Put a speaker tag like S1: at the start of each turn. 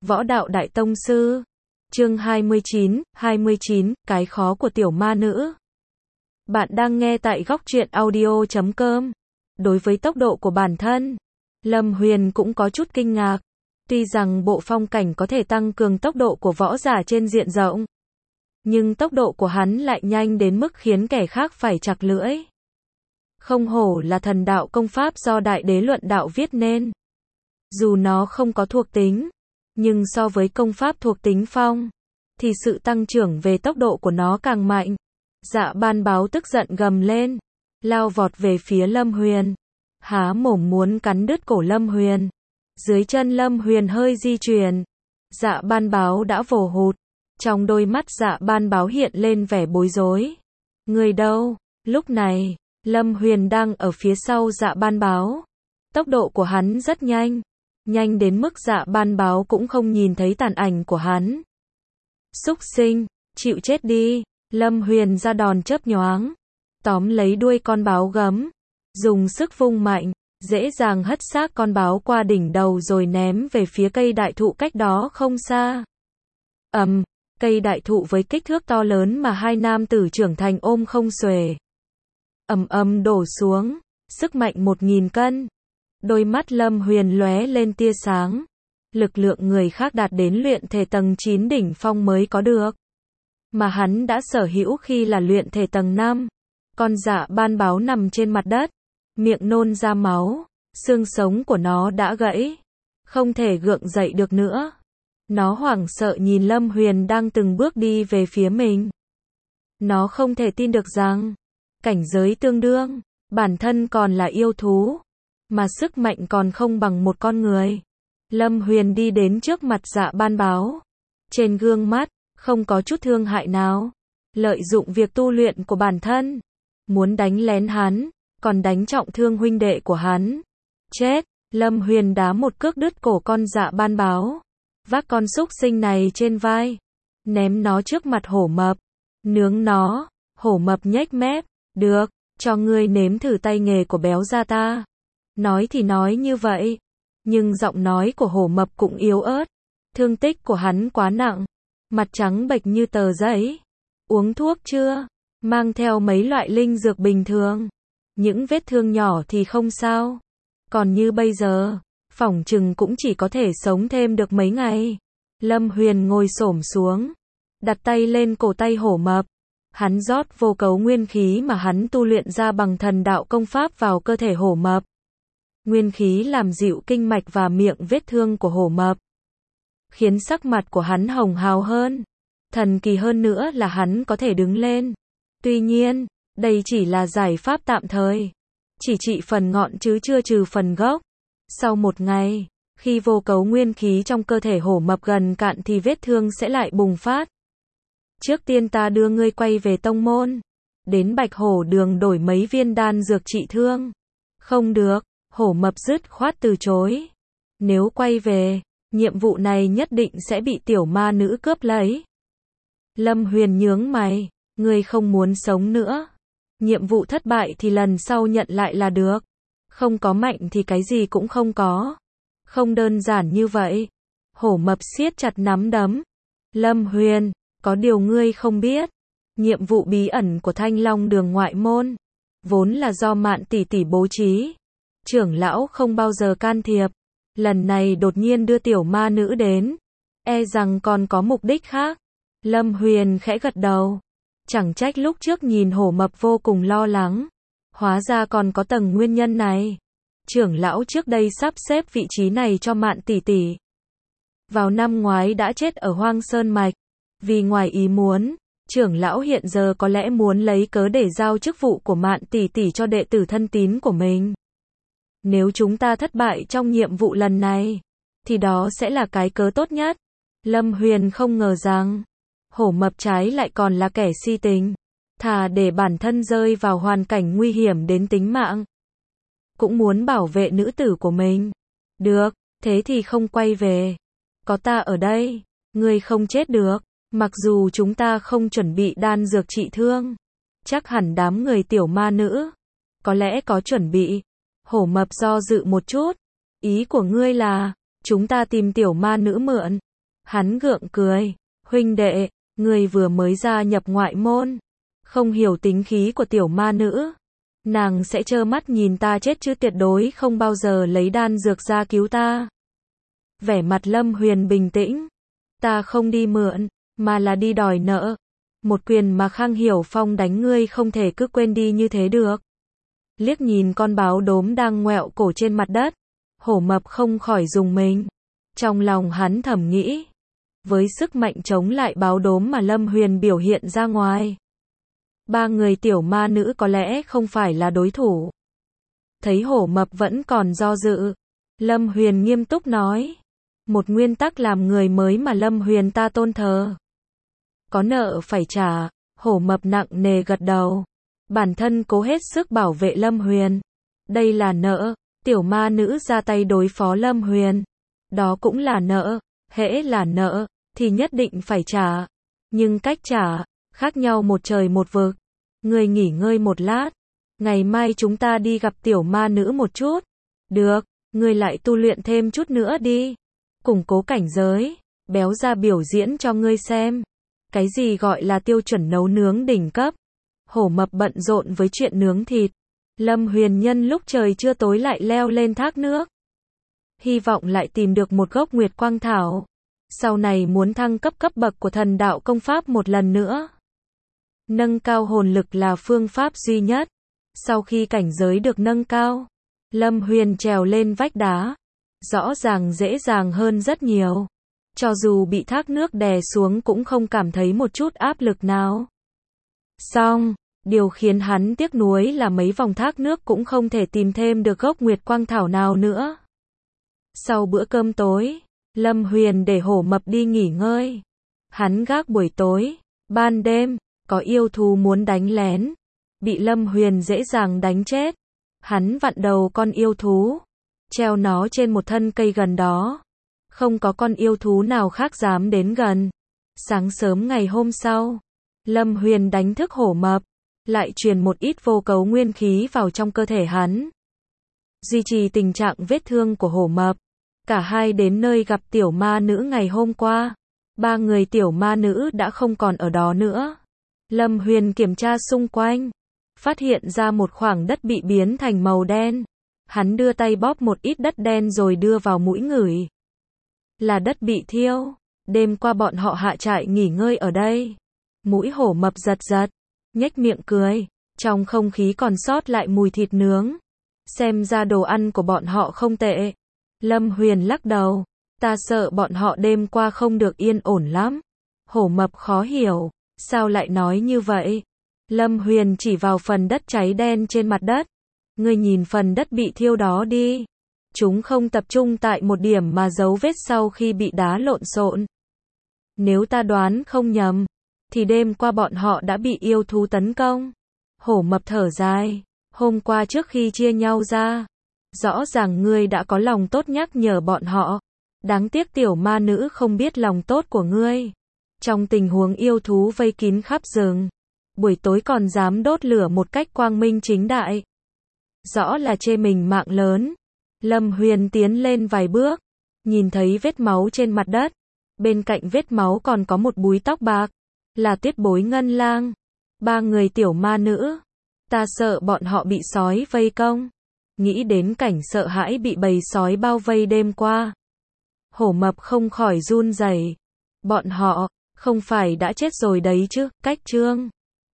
S1: Võ đạo đại tông sư. Chương 29, cái khó của tiểu ma nữ. Bạn đang nghe tại góc truyện audio.com. Đối với tốc độ của bản thân, Lâm Huyền cũng có chút kinh ngạc. Tuy rằng bộ phong cảnh có thể tăng cường tốc độ của võ giả trên diện rộng, nhưng tốc độ của hắn lại nhanh đến mức khiến kẻ khác phải chặt lưỡi. Không hổ là thần đạo công pháp do Đại Đế Luận Đạo viết nên. Dù nó không có thuộc tính, nhưng so với công pháp thuộc tính phong, thì sự tăng trưởng về tốc độ của nó càng mạnh. Dạ Ban Báo tức giận gầm lên, lao vọt về phía Lâm Huyền, há mồm muốn cắn đứt cổ Lâm Huyền. Dưới chân Lâm Huyền hơi di chuyển, Dạ Ban Báo đã vồ hụt. Trong đôi mắt Dạ Ban Báo hiện lên vẻ bối rối. Người đâu? Lúc này, Lâm Huyền đang ở phía sau Dạ Ban Báo. Tốc độ của hắn rất nhanh, nhanh đến mức Dạ Ban Báo cũng không nhìn thấy tàn ảnh của hắn. Súc sinh, chịu chết đi. Lâm Huyền ra đòn chớp nhoáng, tóm lấy đuôi con báo gấm, dùng sức vung mạnh, dễ dàng hất xác con báo qua đỉnh đầu rồi ném về phía cây đại thụ cách đó không xa. Cây đại thụ với kích thước to lớn mà hai nam tử trưởng thành ôm không xuể. Đổ xuống, sức mạnh 1000 cân. Đôi mắt Lâm Huyền lóe lên tia sáng. Lực lượng người khác đạt đến luyện thể tầng 9 đỉnh phong mới có được, mà hắn đã sở hữu khi là luyện thể tầng 5. Con Dạ Ban Báo nằm trên mặt đất, miệng nôn ra máu, xương sống của nó đã gãy, không thể gượng dậy được nữa. Nó hoảng sợ nhìn Lâm Huyền đang từng bước đi về phía mình. Nó không thể tin được rằng, cảnh giới tương đương, bản thân còn là yêu thú, mà sức mạnh còn không bằng một con người. Lâm Huyền đi đến trước mặt Dạ Ban Báo. Trên gương mắt, không có chút thương hại nào. Lợi dụng việc tu luyện của bản thân, muốn đánh lén hắn, còn đánh trọng thương huynh đệ của hắn. Chết! Lâm Huyền đá một cước đứt cổ con Dạ Ban Báo. Vác con súc sinh này trên vai, ném nó trước mặt Hổ Mập. Nướng nó. Hổ Mập nhếch mép. Được, cho ngươi nếm thử tay nghề của béo gia ta. Nói thì nói như vậy, nhưng giọng nói của Hổ Mập cũng yếu ớt. Thương tích của hắn quá nặng, mặt trắng bệch như tờ giấy. Uống thuốc chưa? Mang theo mấy loại linh dược bình thường. Những vết thương nhỏ thì không sao. Còn như bây giờ, phỏng chừng cũng chỉ có thể sống thêm được mấy ngày. Lâm Huyền ngồi xổm xuống, đặt tay lên cổ tay Hổ Mập. Hắn rót vô cấu nguyên khí mà hắn tu luyện ra bằng thần đạo công pháp vào cơ thể Hổ Mập. Nguyên khí làm dịu kinh mạch và miệng vết thương của Hổ Mập, khiến sắc mặt của hắn hồng hào hơn. Thần kỳ hơn nữa là hắn có thể đứng lên. Tuy nhiên, đây chỉ là giải pháp tạm thời, chỉ trị phần ngọn chứ chưa trừ phần gốc. Sau một ngày, khi vô cấu nguyên khí trong cơ thể Hổ Mập gần cạn thì vết thương sẽ lại bùng phát. Trước tiên ta đưa ngươi quay về tông môn, đến Bạch Hổ Đường đổi mấy viên đan dược trị thương. Không được, Hổ Mập dứt khoát từ chối. Nếu quay về, nhiệm vụ này nhất định sẽ bị tiểu ma nữ cướp lấy. Lâm Huyền nhướng mày, ngươi không muốn sống nữa. Nhiệm vụ thất bại thì lần sau nhận lại là được. Không có mạnh thì cái gì cũng không có. Không đơn giản như vậy. Hổ Mập siết chặt nắm đấm. Lâm Huyền, có điều ngươi không biết. Nhiệm vụ bí ẩn của Thanh Long Đường ngoại môn, vốn là do Mạn tỷ tỷ bố trí. Trưởng lão không bao giờ can thiệp. Lần này đột nhiên đưa tiểu ma nữ đến, e rằng còn có mục đích khác. Lâm Huyền khẽ gật đầu. Chẳng trách lúc trước nhìn Hổ Mập vô cùng lo lắng. Hóa ra còn có tầng nguyên nhân này. Trưởng lão trước đây sắp xếp vị trí này cho Mạn tỷ tỷ. Vào năm ngoái đã chết ở Hoang Sơn Mạch. Vì ngoài ý muốn, trưởng lão hiện giờ có lẽ muốn lấy cớ để giao chức vụ của Mạn tỷ tỷ cho đệ tử thân tín của mình. Nếu chúng ta thất bại trong nhiệm vụ lần này, thì đó sẽ là cái cớ tốt nhất. Lâm Huyền không ngờ rằng, Hổ Mập trái lại còn là kẻ si tình. Thà để bản thân rơi vào hoàn cảnh nguy hiểm đến tính mạng, cũng muốn bảo vệ nữ tử của mình. Được, thế thì không quay về. Có ta ở đây, ngươi không chết được. Mặc dù chúng ta không chuẩn bị đan dược trị thương, chắc hẳn đám người tiểu ma nữ có lẽ có chuẩn bị. Hổ Mập do dự một chút. Ý của ngươi là, chúng ta tìm tiểu ma nữ mượn. Hắn gượng cười. Huynh đệ, người vừa mới gia nhập ngoại môn. Không hiểu tính khí của tiểu ma nữ. Nàng sẽ trơ mắt nhìn ta chết chứ tuyệt đối không bao giờ lấy đan dược ra cứu ta. Vẻ mặt Lâm Huyền bình tĩnh. Ta không đi mượn, mà là đi đòi nợ. Một quyền mà Khang Hiểu Phong đánh ngươi không thể cứ quên đi như thế được. Liếc nhìn con báo đốm đang ngoẹo cổ trên mặt đất. Hổ Mập không khỏi rùng mình. Trong lòng hắn thầm nghĩ. Với sức mạnh chống lại báo đốm mà Lâm Huyền biểu hiện ra ngoài. Ba người tiểu ma nữ có lẽ không phải là đối thủ. Thấy Hổ Mập vẫn còn do dự. Lâm Huyền nghiêm túc nói. Một nguyên tắc làm người mới mà Lâm Huyền ta tôn thờ. Có nợ phải trả. Hổ Mập nặng nề gật đầu. Bản thân cố hết sức bảo vệ Lâm Huyền. Đây là nợ. Tiểu ma nữ ra tay đối phó Lâm Huyền. Đó cũng là nợ. Hễ là nợ, thì nhất định phải trả. Nhưng cách trả, khác nhau một trời một vực. Ngươi nghỉ ngơi một lát. Ngày mai chúng ta đi gặp tiểu ma nữ một chút. Được, ngươi lại tu luyện thêm chút nữa đi. Củng cố cảnh giới. Béo ra biểu diễn cho ngươi xem. Cái gì gọi là tiêu chuẩn nấu nướng đỉnh cấp. Hổ Mập bận rộn với chuyện nướng thịt. Lâm Huyền nhân lúc trời chưa tối lại leo lên thác nước. Hy vọng lại tìm được một gốc Nguyệt Quang Thảo. Sau này muốn thăng cấp cấp bậc của thần đạo công pháp một lần nữa. Nâng cao hồn lực là phương pháp duy nhất. Sau khi cảnh giới được nâng cao, Lâm Huyền trèo lên vách đá. Rõ ràng dễ dàng hơn rất nhiều. Cho dù bị thác nước đè xuống cũng không cảm thấy một chút áp lực nào. Song, điều khiến hắn tiếc nuối là mấy vòng thác nước cũng không thể tìm thêm được gốc Nguyệt Quang Thảo nào nữa. Sau bữa cơm tối, Lâm Huyền để Hổ Mập đi nghỉ ngơi. Hắn gác buổi tối, ban đêm, có yêu thú muốn đánh lén. Bị Lâm Huyền dễ dàng đánh chết. Hắn vặn đầu con yêu thú, treo nó trên một thân cây gần đó. Không có con yêu thú nào khác dám đến gần. Sáng sớm ngày hôm sau, Lâm Huyền đánh thức Hổ Mập, lại truyền một ít vô cấu nguyên khí vào trong cơ thể hắn. Duy trì tình trạng vết thương của Hổ Mập. Cả hai đến nơi gặp tiểu ma nữ ngày hôm qua. Ba người tiểu ma nữ đã không còn ở đó nữa. Lâm Huyền kiểm tra xung quanh, phát hiện ra một khoảng đất bị biến thành màu đen. Hắn đưa tay bóp một ít đất đen rồi đưa vào mũi ngửi. Là đất bị thiêu. Đêm qua bọn họ hạ trại nghỉ ngơi ở đây. Mũi Hổ Mập giật giật, nhếch miệng cười. Trong không khí còn sót lại mùi thịt nướng. Xem ra đồ ăn của bọn họ không tệ. Lâm Huyền lắc đầu. Ta sợ bọn họ đêm qua không được yên ổn lắm. Hổ Mập khó hiểu. Sao lại nói như vậy? Lâm Huyền chỉ vào phần đất cháy đen trên mặt đất. Ngươi nhìn phần đất bị thiêu đó đi. Chúng không tập trung tại một điểm mà dấu vết sau khi bị đá lộn xộn. Nếu ta đoán không nhầm, thì đêm qua bọn họ đã bị yêu thú tấn công. Hổ Mập thở dài. Hôm qua trước khi chia nhau ra, rõ ràng ngươi đã có lòng tốt nhắc nhở bọn họ. Đáng tiếc tiểu ma nữ không biết lòng tốt của ngươi. Trong tình huống yêu thú vây kín khắp rừng, buổi tối còn dám đốt lửa một cách quang minh chính đại. Rõ là chê mình mạng lớn. Lâm Huyền tiến lên vài bước, nhìn thấy vết máu trên mặt đất. Bên cạnh vết máu còn có một búi tóc bạc, là Tuyết Bối Ngân Lang. Ba người tiểu ma nữ. Ta sợ bọn họ bị sói vây công. Nghĩ đến cảnh sợ hãi bị bầy sói bao vây đêm qua, Hổ Mập không khỏi run rẩy. Bọn họ không phải đã chết rồi đấy chứ? Cách chương